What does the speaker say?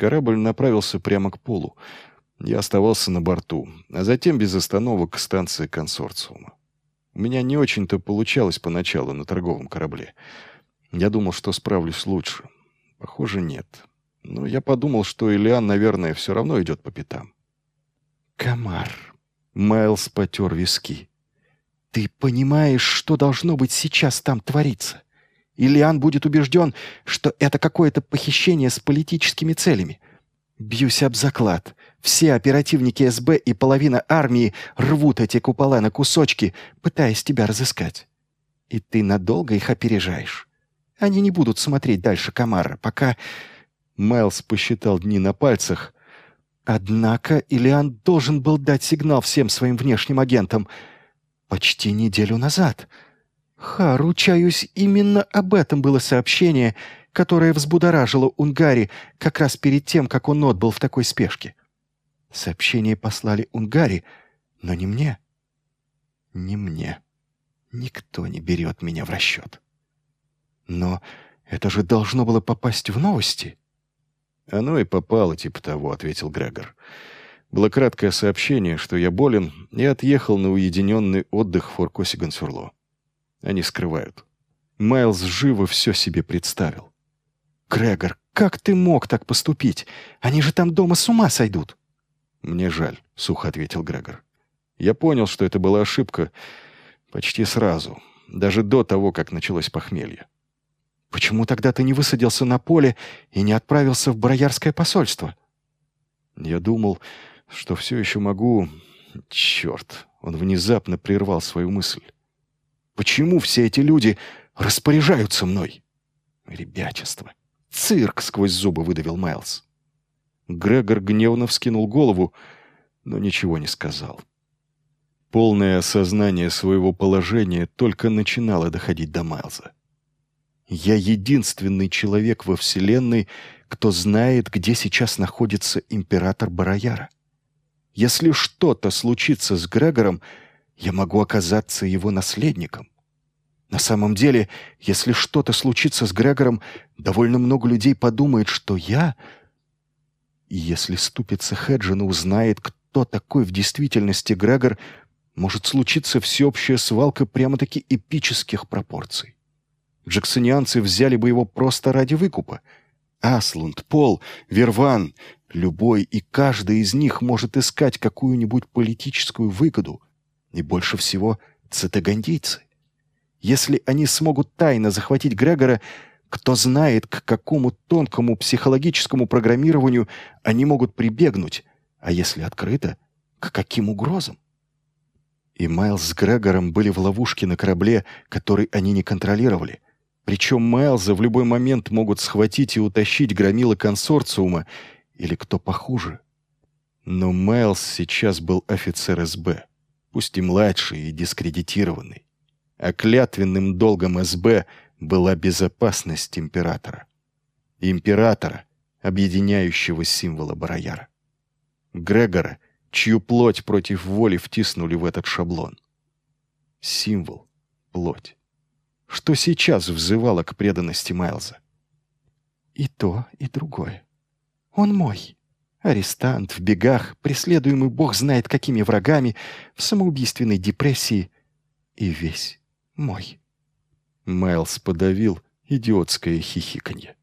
Корабль направился прямо к полу. Я оставался на борту, а затем без остановок к станции консорциума. У меня не очень-то получалось поначалу на торговом корабле. Я думал, что справлюсь лучше. Похоже, нет. Но я подумал, что Элиан, наверное, все равно идет по пятам. «Комар», — Майлз потер виски. «Ты понимаешь, что должно быть сейчас там твориться? Элиан будет убежден, что это какое-то похищение с политическими целями. Бьюсь об заклад. Все оперативники СБ и половина армии рвут эти купола на кусочки, пытаясь тебя разыскать. И ты надолго их опережаешь. Они не будут смотреть дальше Комара, пока...» Майлз посчитал дни на пальцах. «Однако Элиан должен был дать сигнал всем своим внешним агентам почти неделю назад. Ручаюсь, именно об этом было сообщение, которое взбудоражило Унгари как раз перед тем, как он отбыл в такой спешке. Сообщение послали Унгари, но не мне. Не мне. Никто не берет меня в расчет. Но это же должно было попасть в новости». «Оно и попало, типа того», — ответил Грегор. «Было краткое сообщение, что я болен, и отъехал на уединенный отдых в Фор-Косиган-Сюрло. Они скрывают». Майлз живо все себе представил. «Грегор, как ты мог так поступить? Они же там дома с ума сойдут». «Мне жаль», — сухо ответил Грегор. «Я понял, что это была ошибка почти сразу, даже до того, как началось похмелье». «Почему тогда ты не высадился на поле и не отправился в Бароярское посольство?» «Я думал, что все еще могу...» Черт, он внезапно прервал свою мысль. «Почему все эти люди распоряжаются мной?» «Ребячество! Цирк!» — сквозь зубы выдавил Майлз. Грегор гневно вскинул голову, но ничего не сказал. Полное осознание своего положения только начинало доходить до Майлза. «Я единственный человек во Вселенной, кто знает, где сейчас находится император Барояра. Если что-то случится с Грегором, я могу оказаться его наследником. На самом деле, если что-то случится с Грегором, довольно много людей подумает, что я... И если ступица Хеджина узнает, кто такой в действительности Грегор, может случиться всеобщая свалка прямо-таки эпических пропорций. Джексонианцы взяли бы его просто ради выкупа. Аслунд, Пол, Верван, любой и каждый из них может искать какую-нибудь политическую выгоду. И больше всего цитагандийцы. Если они смогут тайно захватить Грегора, кто знает, к какому тонкому психологическому программированию они могут прибегнуть, а если открыто, к каким угрозам? И Майлз с Грегором были в ловушке на корабле, который они не контролировали. Причем Майлза в любой момент могут схватить и утащить громилы консорциума или кто похуже. Но Майлз сейчас был офицер СБ, пусть и младший и дискредитированный. А клятвенным долгом СБ была безопасность императора. Императора, объединяющего символа Барояра. Грегора, чью плоть против воли втиснули в этот шаблон. Символ, плоть. Что сейчас взывало к преданности Майлза? «И то, и другое. Он мой. Арестант, в бегах, преследуемый бог знает какими врагами, в самоубийственной депрессии. И весь мой». Майлз подавил идиотское хихиканье.